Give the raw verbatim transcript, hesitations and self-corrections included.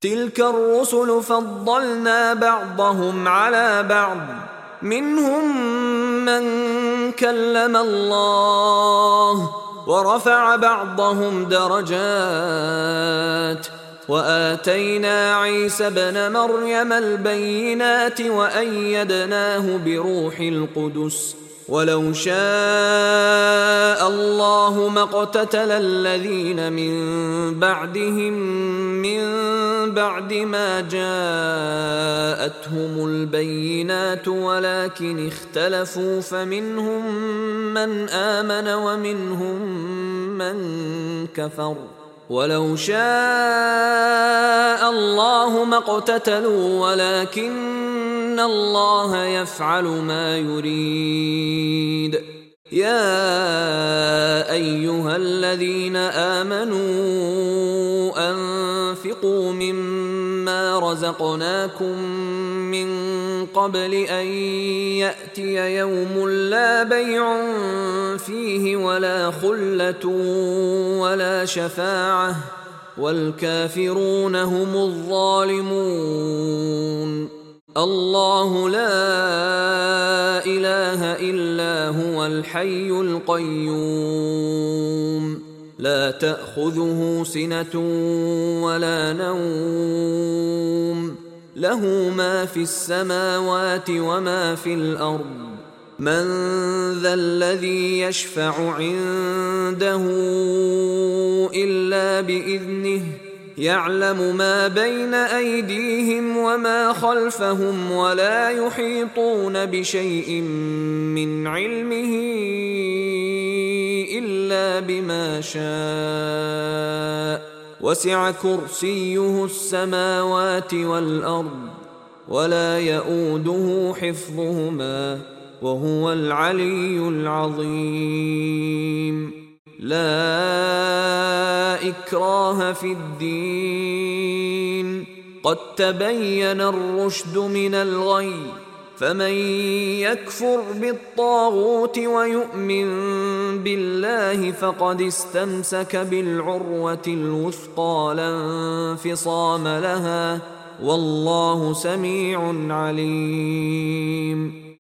تلك الرسل فضلنا بعضهم على بعض، منهم من كلم الله ورفع بعضهم درجات، وآتينا عيسى ابن مريم البينات وأيدناه بروح القدس، ولو شاء الله ما اقتتل الذين من بعدهم من بعد ما جاءتهم البينات ولكن اختلفوا فمنهم من آمن ومنهم من كفر، ولو شاء الله ما اقتتلوا ولكن الله يفعل ما يريد. يا أيها الذين آمنوا أنفقوا مما رزقناكم من قبل أن يأتي يوم لا بيع فيه ولا خلة ولا شفاعة والكافرون هم الظالمون. الله لا إله إلا هو الحي القيوم، لا تأخذه سنة ولا نوم، له ما في السماوات وما في الأرض. من ذا الذي يشفع عنده إلا بإذنه، يعلم ما بين أيديهم وما خلفهم ولا يحيطون بشيء من علمه إلا بما شاء، وسع كرسيه السماوات والأرض ولا يؤوده حفظهما وهو العلي العظيم. لا إكراه في الدين، قد تبين الرشد من الغي، فمن يكفر بالطاغوت ويؤمن بالله فقد استمسك بالعروة الوثقى لا انفصام لها، والله سميع عليم.